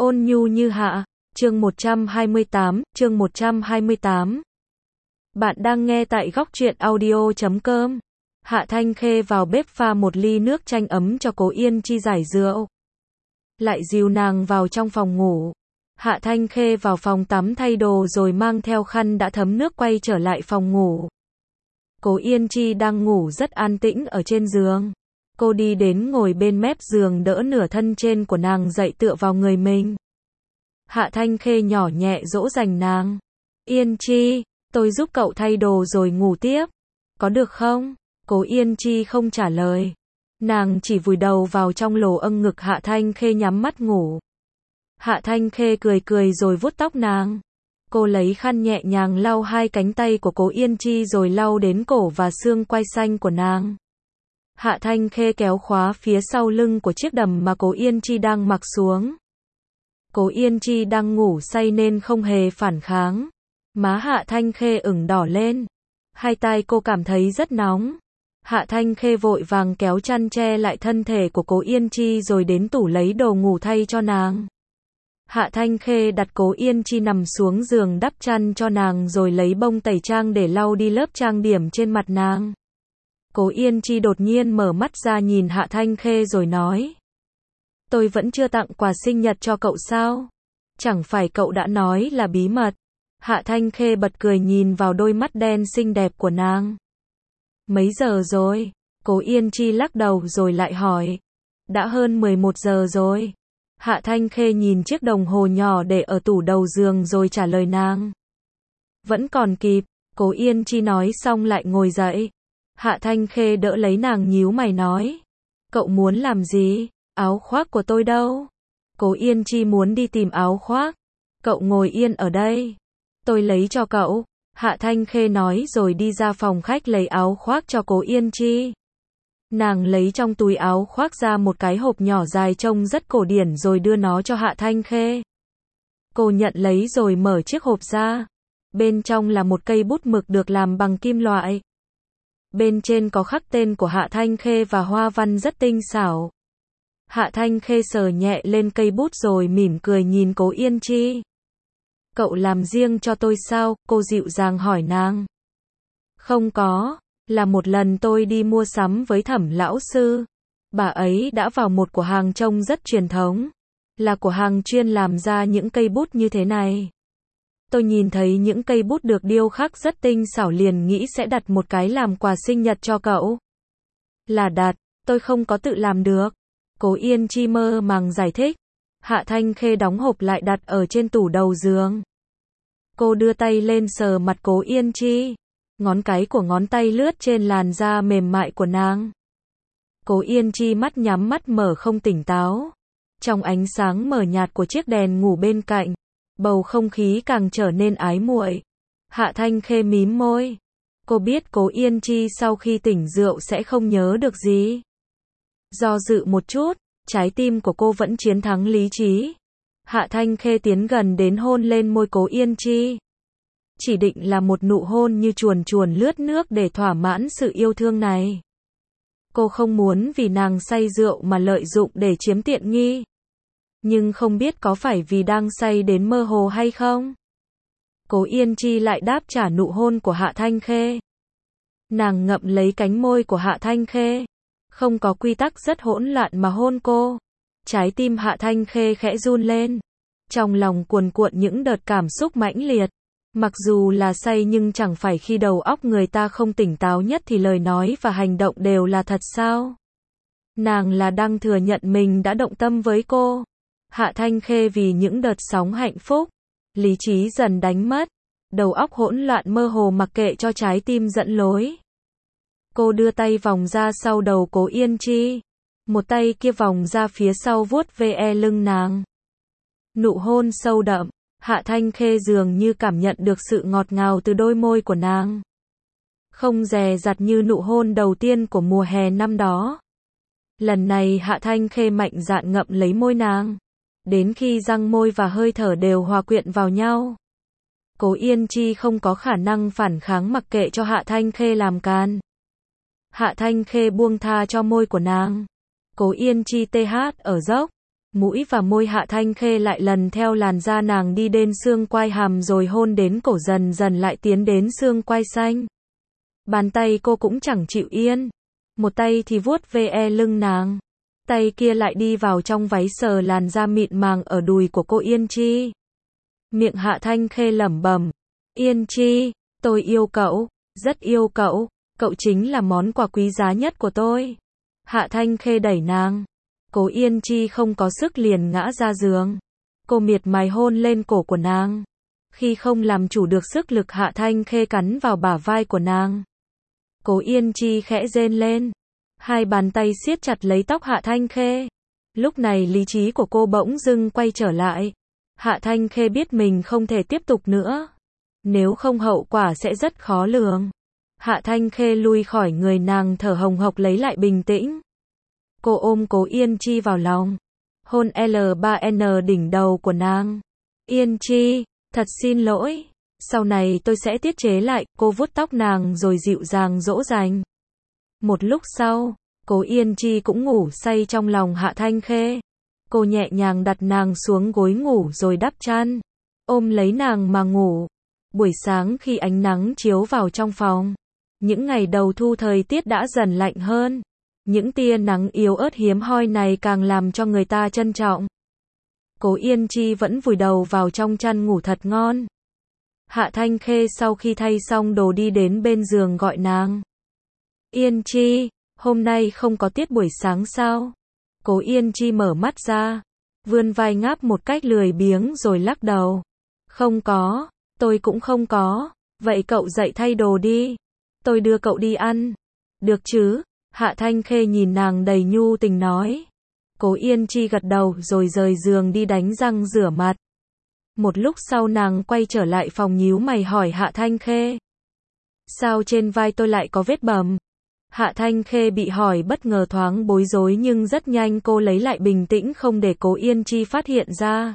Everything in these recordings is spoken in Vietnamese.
Ôn nhu như hạ, chương 128. Bạn đang nghe tại góc truyện audio.com. Hạ Thanh Khê vào bếp pha một ly nước chanh ấm cho Cố Yên Chi giải rượu. Lại dìu nàng vào trong phòng ngủ. Hạ Thanh Khê vào phòng tắm thay đồ rồi mang theo khăn đã thấm nước quay trở lại phòng ngủ. Cố Yên Chi đang ngủ rất an tĩnh ở trên giường. Cô đi đến ngồi bên mép giường đỡ nửa thân trên của nàng dậy tựa vào người mình. Hạ Thanh Khê nhỏ nhẹ dỗ dành nàng. Yên Chi, tôi giúp cậu thay đồ rồi ngủ tiếp. Có được không? Cố Yên Chi không trả lời. Nàng chỉ vùi đầu vào trong lỗ âng ngực Hạ Thanh Khê nhắm mắt ngủ. Hạ Thanh Khê cười cười rồi vuốt tóc nàng. Cô lấy khăn nhẹ nhàng lau hai cánh tay của Cố Yên Chi rồi lau đến cổ và xương quai xanh của nàng. Hạ Thanh Khê kéo khóa phía sau lưng của chiếc đầm mà Cố Yên Chi đang mặc xuống. Cố Yên Chi đang ngủ say nên không hề phản kháng. Má Hạ Thanh Khê ửng đỏ lên. Hai tai cô cảm thấy rất nóng. Hạ Thanh Khê vội vàng kéo chăn che lại thân thể của Cố Yên Chi rồi đến tủ lấy đồ ngủ thay cho nàng. Hạ Thanh Khê đặt Cố Yên Chi nằm xuống giường đắp chăn cho nàng rồi lấy bông tẩy trang để lau đi lớp trang điểm trên mặt nàng. Cố Yên Chi đột nhiên mở mắt ra nhìn Hạ Thanh Khê rồi nói. Tôi vẫn chưa tặng quà sinh nhật cho cậu sao? Chẳng phải cậu đã nói là bí mật? Hạ Thanh Khê bật cười nhìn vào đôi mắt đen xinh đẹp của nàng. Mấy giờ rồi? Cố Yên Chi lắc đầu rồi lại hỏi. Đã hơn 11 giờ rồi. Hạ Thanh Khê nhìn chiếc đồng hồ nhỏ để ở tủ đầu giường rồi trả lời nàng. Vẫn còn kịp. Cố Yên Chi nói xong lại ngồi dậy. Hạ Thanh Khê đỡ lấy nàng nhíu mày nói. Cậu muốn làm gì? Áo khoác của tôi đâu? Cố Yên Chi muốn đi tìm áo khoác. Cậu ngồi yên ở đây. Tôi lấy cho cậu. Hạ Thanh Khê nói rồi đi ra phòng khách lấy áo khoác cho Cố Yên Chi. Nàng lấy trong túi áo khoác ra một cái hộp nhỏ dài trông rất cổ điển rồi đưa nó cho Hạ Thanh Khê. Cô nhận lấy rồi mở chiếc hộp ra. Bên trong là một cây bút mực được làm bằng kim loại. Bên trên có khắc tên của Hạ Thanh Khê và hoa văn rất tinh xảo. Hạ Thanh Khê sờ nhẹ lên cây bút rồi mỉm cười nhìn Cố Yên Chi. Cậu làm riêng cho tôi sao? Cô dịu dàng hỏi nàng. Không có, là một lần tôi đi mua sắm với Thẩm lão sư. Bà ấy đã vào một cửa hàng trông rất truyền thống. Là cửa hàng chuyên làm ra những cây bút như thế này. Tôi nhìn thấy những cây bút được điêu khắc rất tinh xảo liền nghĩ sẽ đặt một cái làm quà sinh nhật cho cậu. Là đặt, tôi không có tự làm được. Cố Yên Chi mơ màng giải thích. Hạ Thanh Khê đóng hộp lại đặt ở trên tủ đầu giường. Cô đưa tay lên sờ mặt Cố Yên Chi. Ngón cái của ngón tay lướt trên làn da mềm mại của nàng. Cố Yên Chi mắt nhắm mắt mở không tỉnh táo. Trong ánh sáng mờ nhạt của chiếc đèn ngủ bên cạnh, bầu không khí càng trở nên ái muội. Hạ Thanh Khê mím môi. Cô biết Cố Yên Chi sau khi tỉnh rượu sẽ không nhớ được gì. Do dự một chút, trái tim của cô vẫn chiến thắng lý trí. Hạ Thanh Khê tiến gần đến hôn lên môi Cố Yên Chi. Chỉ định là một nụ hôn như chuồn chuồn lướt nước để thỏa mãn sự yêu thương này. Cô không muốn vì nàng say rượu mà lợi dụng để chiếm tiện nghi. Nhưng không biết có phải vì đang say đến mơ hồ hay không? Cố Yên Chi lại đáp trả nụ hôn của Hạ Thanh Khê. Nàng ngậm lấy cánh môi của Hạ Thanh Khê. Không có quy tắc rất hỗn loạn mà hôn cô. Trái tim Hạ Thanh Khê khẽ run lên. Trong lòng cuồn cuộn những đợt cảm xúc mãnh liệt. Mặc dù là say nhưng chẳng phải khi đầu óc người ta không tỉnh táo nhất thì lời nói và hành động đều là thật sao? Nàng là đang thừa nhận mình đã động tâm với cô. Hạ Thanh Khê vì những đợt sóng hạnh phúc, lý trí dần đánh mất, đầu óc hỗn loạn mơ hồ mặc kệ cho trái tim dẫn lối. Cô đưa tay vòng ra sau đầu Cố Yên Chi, một tay kia vòng ra phía sau vuốt ve lưng nàng. Nụ hôn sâu đậm, Hạ Thanh Khê dường như cảm nhận được sự ngọt ngào từ đôi môi của nàng. Không dè dặt như nụ hôn đầu tiên của mùa hè năm đó. Lần này Hạ Thanh Khê mạnh dạn ngậm lấy môi nàng. Đến khi răng môi và hơi thở đều hòa quyện vào nhau. Cố Yên Chi không có khả năng phản kháng mặc kệ cho Hạ Thanh Khê làm càn. Hạ Thanh Khê buông tha cho môi của nàng. Cố Yên Chi TH ở dốc. Mũi và môi Hạ Thanh Khê lại lần theo làn da nàng đi đến xương quai hàm rồi hôn đến cổ, dần dần lại tiến đến xương quai xanh. Bàn tay cô cũng chẳng chịu yên. Một tay thì vuốt ve lưng nàng. Tay kia lại đi vào trong váy sờ làn da mịn màng ở đùi của cô Yên Chi. Miệng Hạ Thanh Khê lẩm bẩm. Yên Chi, tôi yêu cậu, rất yêu cậu, cậu chính là món quà quý giá nhất của tôi. Hạ Thanh Khê đẩy nàng. Cố Yên Chi không có sức liền ngã ra giường. Cô miệt mài hôn lên cổ của nàng. Khi không làm chủ được sức lực, Hạ Thanh Khê cắn vào bả vai của nàng. Cố Yên Chi khẽ rên lên. Hai bàn tay siết chặt lấy tóc Hạ Thanh Khê. Lúc này lý trí của cô bỗng dưng quay trở lại. Hạ Thanh Khê biết mình không thể tiếp tục nữa. Nếu không hậu quả sẽ rất khó lường. Hạ Thanh Khê lui khỏi người nàng, thở hồng hộc lấy lại bình tĩnh. Cô ôm Cố Yên Chi vào lòng. Hôn L3N đỉnh đầu của nàng. Yên Chi, thật xin lỗi. Sau này tôi sẽ tiết chế lại. Cô vuốt tóc nàng rồi dịu dàng dỗ dành. Một lúc sau, Cố Yên Chi cũng ngủ say trong lòng Hạ Thanh Khê. Cô nhẹ nhàng đặt nàng xuống gối ngủ rồi đắp chăn. Ôm lấy nàng mà ngủ. Buổi sáng khi ánh nắng chiếu vào trong phòng. Những ngày đầu thu thời tiết đã dần lạnh hơn. Những tia nắng yếu ớt hiếm hoi này càng làm cho người ta trân trọng. Cố Yên Chi vẫn vùi đầu vào trong chăn ngủ thật ngon. Hạ Thanh Khê sau khi thay xong đồ đi đến bên giường gọi nàng. Yên Chi, hôm nay không có tiết buổi sáng sao? Cố Yên Chi mở mắt ra, vươn vai ngáp một cách lười biếng rồi lắc đầu. Không có, tôi cũng không có. Vậy cậu dậy thay đồ đi. Tôi đưa cậu đi ăn. Được chứ? Hạ Thanh Khê nhìn nàng đầy nhu tình nói. Cố Yên Chi gật đầu rồi rời giường đi đánh răng rửa mặt. Một lúc sau nàng quay trở lại phòng nhíu mày hỏi Hạ Thanh Khê. Sao trên vai tôi lại có vết bầm? Hạ Thanh Khê bị hỏi bất ngờ thoáng bối rối nhưng rất nhanh cô lấy lại bình tĩnh không để Cố Yên Chi phát hiện ra.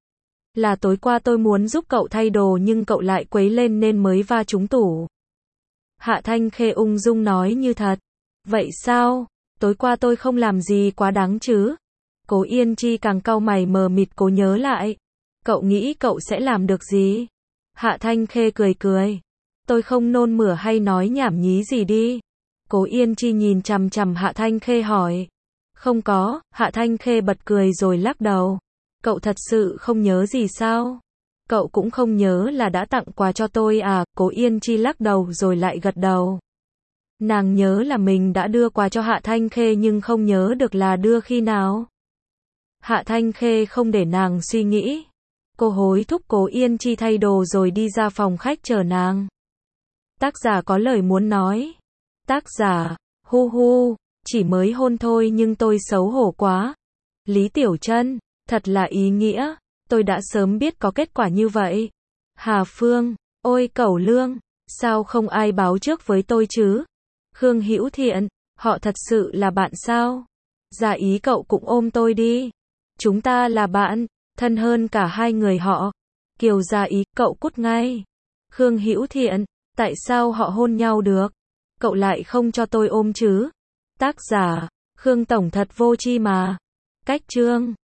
Là tối qua tôi muốn giúp cậu thay đồ nhưng cậu lại quấy lên nên mới va trúng tủ. Hạ Thanh Khê ung dung nói như thật. Vậy sao? Tối qua tôi không làm gì quá đáng chứ? Cố Yên Chi càng cau mày mờ mịt cố nhớ lại. Cậu nghĩ cậu sẽ làm được gì? Hạ Thanh Khê cười cười. Tôi không nôn mửa hay nói nhảm nhí gì đi. Cố Yên Chi nhìn chằm chằm Hạ Thanh Khê hỏi. Không có. Hạ Thanh Khê bật cười rồi lắc đầu. Cậu thật sự không nhớ gì sao? Cậu cũng không nhớ là đã tặng quà cho tôi à? Cố Yên Chi lắc đầu rồi lại gật đầu. Nàng nhớ là mình đã đưa quà cho Hạ Thanh Khê nhưng không nhớ được là đưa khi nào. Hạ Thanh Khê không để nàng suy nghĩ. Cô hối thúc Cố Yên Chi thay đồ rồi đi ra phòng khách chờ nàng. Tác giả có lời muốn nói. Tác giả, hu hu, chỉ mới hôn thôi nhưng tôi xấu hổ quá. Lý Tiểu Trân, thật là ý nghĩa, tôi đã sớm biết có kết quả như vậy. Hà Phương, ôi Cẩu Lương, sao không ai báo trước với tôi chứ? Khương Hữu Thiện, họ thật sự là bạn sao? Dạ ý cậu cũng ôm tôi đi. Chúng ta là bạn, thân hơn cả hai người họ. Kiều Dạ ý, cậu cút ngay. Khương Hữu Thiện, tại sao họ hôn nhau được? Cậu lại không cho tôi ôm chứ? Tác giả, Khương Tổng thật vô tri mà. Cách chương